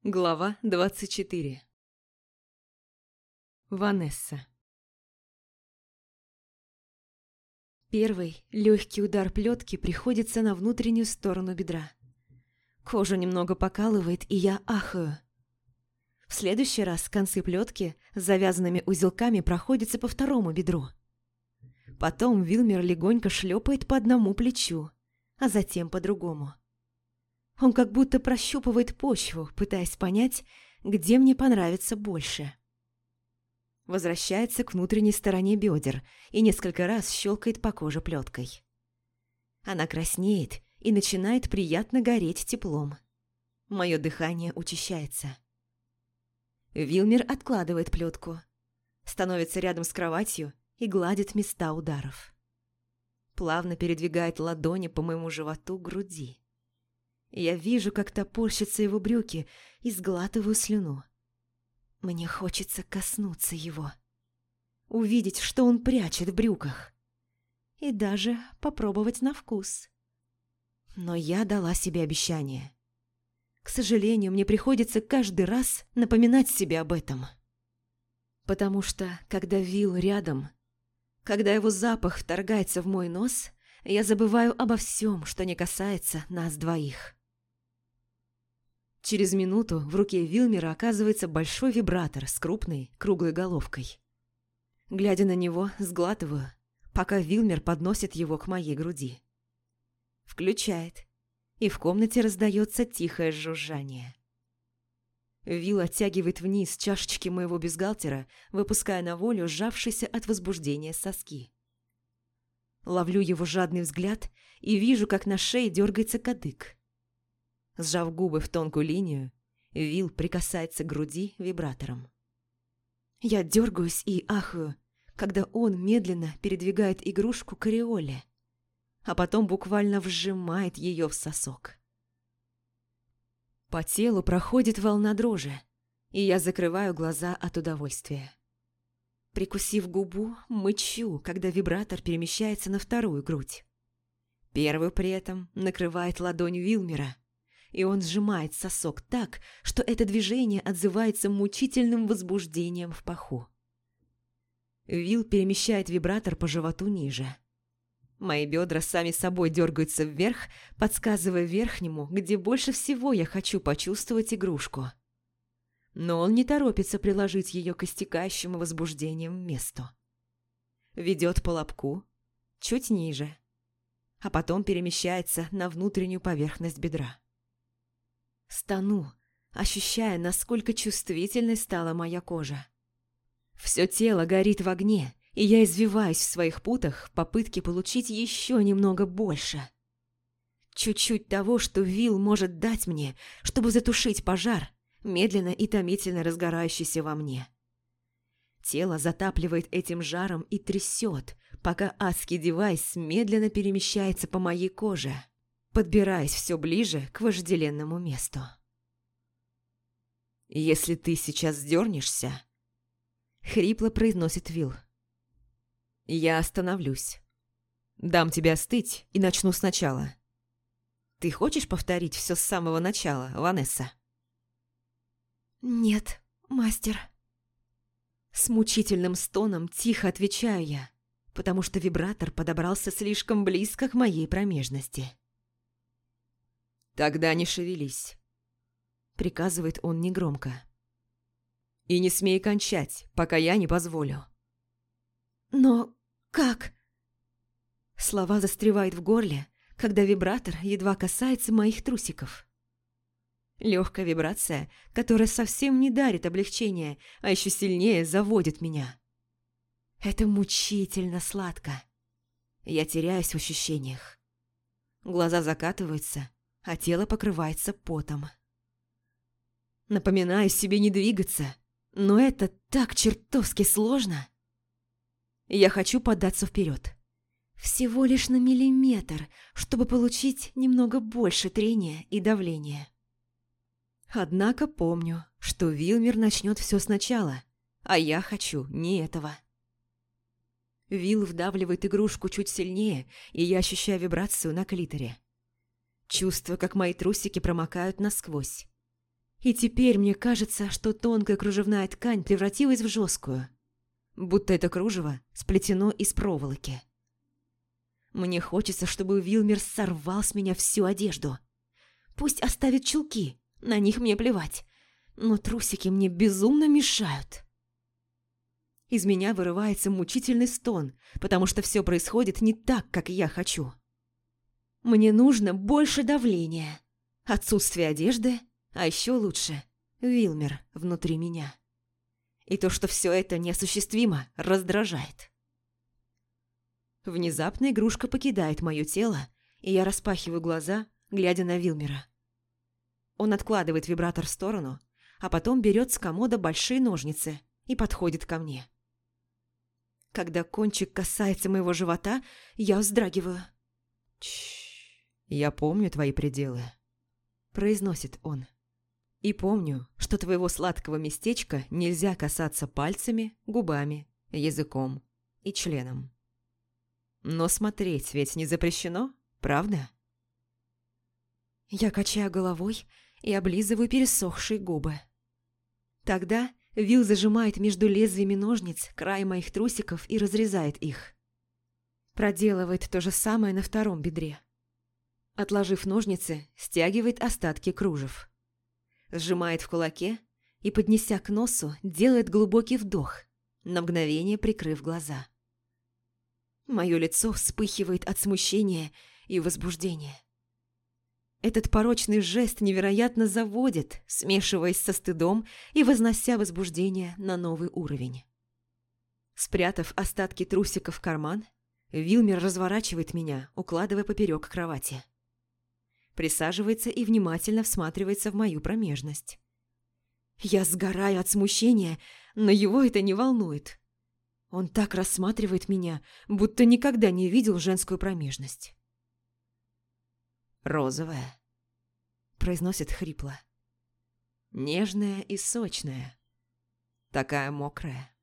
Глава 24. Ванесса. Первый легкий удар плетки приходится на внутреннюю сторону бедра. Кожу немного покалывает, и я ахаю. В следующий раз концы плетки с завязанными узелками проходятся по второму бедру. Потом Вилмер легонько шлепает по одному плечу, а затем по другому. Он как будто прощупывает почву, пытаясь понять, где мне понравится больше. Возвращается к внутренней стороне бедер и несколько раз щелкает по коже плеткой. Она краснеет и начинает приятно гореть теплом. Мое дыхание учащается. Вилмер откладывает плетку, становится рядом с кроватью и гладит места ударов. Плавно передвигает ладони по моему животу, груди. Я вижу, как топорщатся его брюки, и сглатываю слюну. Мне хочется коснуться его. Увидеть, что он прячет в брюках. И даже попробовать на вкус. Но я дала себе обещание. К сожалению, мне приходится каждый раз напоминать себе об этом. Потому что, когда Вил рядом, когда его запах вторгается в мой нос, я забываю обо всем, что не касается нас двоих. Через минуту в руке Вилмера оказывается большой вибратор с крупной, круглой головкой. Глядя на него, сглатываю, пока Вилмер подносит его к моей груди. Включает, и в комнате раздается тихое жужжание. Вил оттягивает вниз чашечки моего бюстгальтера, выпуская на волю сжавшиеся от возбуждения соски. Ловлю его жадный взгляд и вижу, как на шее дергается кадык. Сжав губы в тонкую линию, Вил прикасается к груди вибратором. Я дергаюсь и ахаю, когда он медленно передвигает игрушку к ореоле, а потом буквально вжимает ее в сосок. По телу проходит волна дрожи, и я закрываю глаза от удовольствия. Прикусив губу, мычу, когда вибратор перемещается на вторую грудь. Первую при этом накрывает ладонь Вилмера, и он сжимает сосок так, что это движение отзывается мучительным возбуждением в паху. Вил перемещает вибратор по животу ниже. Мои бедра сами собой дергаются вверх, подсказывая верхнему, где больше всего я хочу почувствовать игрушку. Но он не торопится приложить ее к истекающему возбуждением месту. Ведет по лобку, чуть ниже, а потом перемещается на внутреннюю поверхность бедра. Стану, ощущая, насколько чувствительной стала моя кожа. Все тело горит в огне, и я извиваюсь в своих путах в попытке получить еще немного больше. Чуть-чуть того, что Вил может дать мне, чтобы затушить пожар, медленно и томительно разгорающийся во мне. Тело затапливает этим жаром и трясет, пока адский девайс медленно перемещается по моей коже, подбираясь все ближе к вожделенному месту. «Если ты сейчас сдернешься», — хрипло произносит Вил, — «я остановлюсь. Дам тебе остыть и начну сначала. Ты хочешь повторить все с самого начала, Ванесса?» «Нет, мастер». С мучительным стоном тихо отвечаю я, потому что вибратор подобрался слишком близко к моей промежности. «Тогда не шевелись», — приказывает он негромко. «И не смей кончать, пока я не позволю». «Но как?» Слова застревают в горле, когда вибратор едва касается моих трусиков. Легкая вибрация, которая совсем не дарит облегчения, а еще сильнее заводит меня. Это мучительно сладко. Я теряюсь в ощущениях. Глаза закатываются, а тело покрывается потом. Напоминаю себе не двигаться, но это так чертовски сложно. Я хочу податься вперед. Всего лишь на миллиметр, чтобы получить немного больше трения и давления. Однако помню, что Вилмер начнет все сначала, а я хочу не этого. Вил вдавливает игрушку чуть сильнее, и я ощущаю вибрацию на клиторе. Чувствую, как мои трусики промокают насквозь. И теперь мне кажется, что тонкая кружевная ткань превратилась в жесткую, будто это кружево сплетено из проволоки. Мне хочется, чтобы Вилмер сорвал с меня всю одежду. Пусть оставит чулки, на них мне плевать, но трусики мне безумно мешают. Из меня вырывается мучительный стон, потому что все происходит не так, как я хочу. Мне нужно больше давления, отсутствие одежды, а еще лучше Вилмер внутри меня. И то, что все это неосуществимо, раздражает. Внезапно игрушка покидает мое тело, и я распахиваю глаза, глядя на Вилмера. Он откладывает вибратор в сторону, а потом берет с комода большие ножницы и подходит ко мне. Когда кончик касается моего живота, я вздрагиваю. «Чш, я помню твои пределы», – произносит он. «И помню, что твоего сладкого местечка нельзя касаться пальцами, губами, языком и членом. Но смотреть ведь не запрещено, правда?» Я качаю головой и облизываю пересохшие губы. Тогда Вил зажимает между лезвиями ножниц край моих трусиков и разрезает их. Проделывает то же самое на втором бедре. Отложив ножницы, стягивает остатки кружев. Сжимает в кулаке и, поднеся к носу, делает глубокий вдох, на мгновение прикрыв глаза. Мое лицо вспыхивает от смущения и возбуждения. Этот порочный жест невероятно заводит, смешиваясь со стыдом и вознося возбуждение на новый уровень. Спрятав остатки трусиков в карман, Вилмер разворачивает меня, укладывая поперек кровати. Присаживается и внимательно всматривается в мою промежность. Я сгораю от смущения, но его это не волнует. Он так рассматривает меня, будто никогда не видел женскую промежность. «Розовая», – произносит хрипло. «Нежная и сочная. Такая мокрая».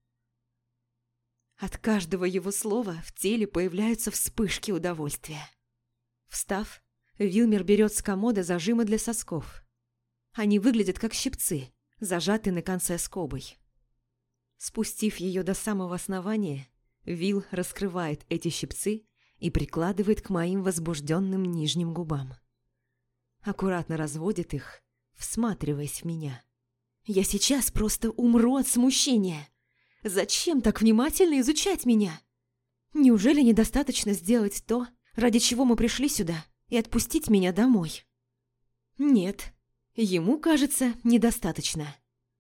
От каждого его слова в теле появляются вспышки удовольствия. Встав, Вилмер берет с комода зажимы для сосков. Они выглядят как щипцы, зажатые на конце скобой. Спустив ее до самого основания, Вил раскрывает эти щипцы и прикладывает к моим возбужденным нижним губам. Аккуратно разводит их, всматриваясь в меня. Я сейчас просто умру от смущения. Зачем так внимательно изучать меня? Неужели недостаточно сделать то, ради чего мы пришли сюда, и отпустить меня домой? Нет, ему, кажется, недостаточно.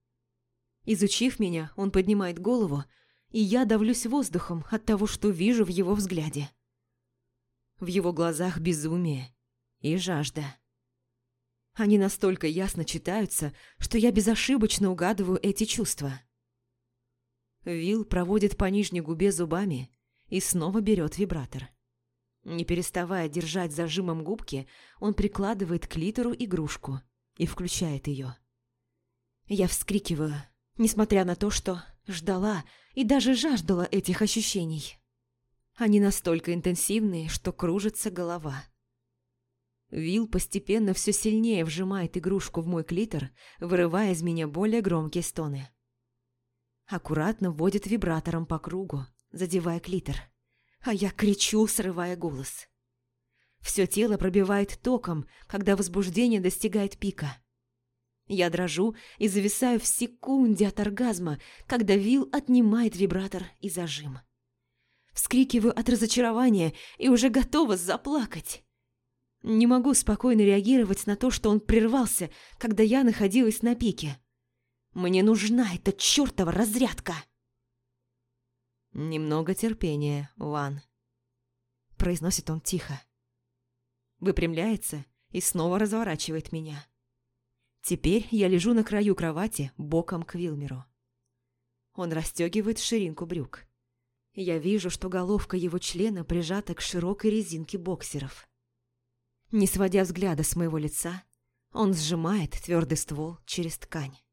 Изучив меня, он поднимает голову, и я давлюсь воздухом от того, что вижу в его взгляде. В его глазах безумие и жажда. Они настолько ясно читаются, что я безошибочно угадываю эти чувства. Вил проводит по нижней губе зубами и снова берет вибратор. Не переставая держать зажимом губки, он прикладывает к клитору игрушку и включает ее. Я вскрикиваю, несмотря на то, что ждала и даже жаждала этих ощущений. Они настолько интенсивные, что кружится голова. Вил постепенно все сильнее вжимает игрушку в мой клитор, вырывая из меня более громкие стоны. Аккуратно вводит вибратором по кругу, задевая клитор. А я кричу, срывая голос. Все тело пробивает током, когда возбуждение достигает пика. Я дрожу и зависаю в секунде от оргазма, когда Вил отнимает вибратор и зажим. Вскрикиваю от разочарования и уже готова заплакать. Не могу спокойно реагировать на то, что он прервался, когда я находилась на пике. Мне нужна эта чертова разрядка. «Немного терпения, Ван», – произносит он тихо. Выпрямляется и снова разворачивает меня. Теперь я лежу на краю кровати боком к Вилмеру. Он расстегивает ширинку брюк. Я вижу, что головка его члена прижата к широкой резинке боксеров. Не сводя взгляда с моего лица, он сжимает твердый ствол через ткань.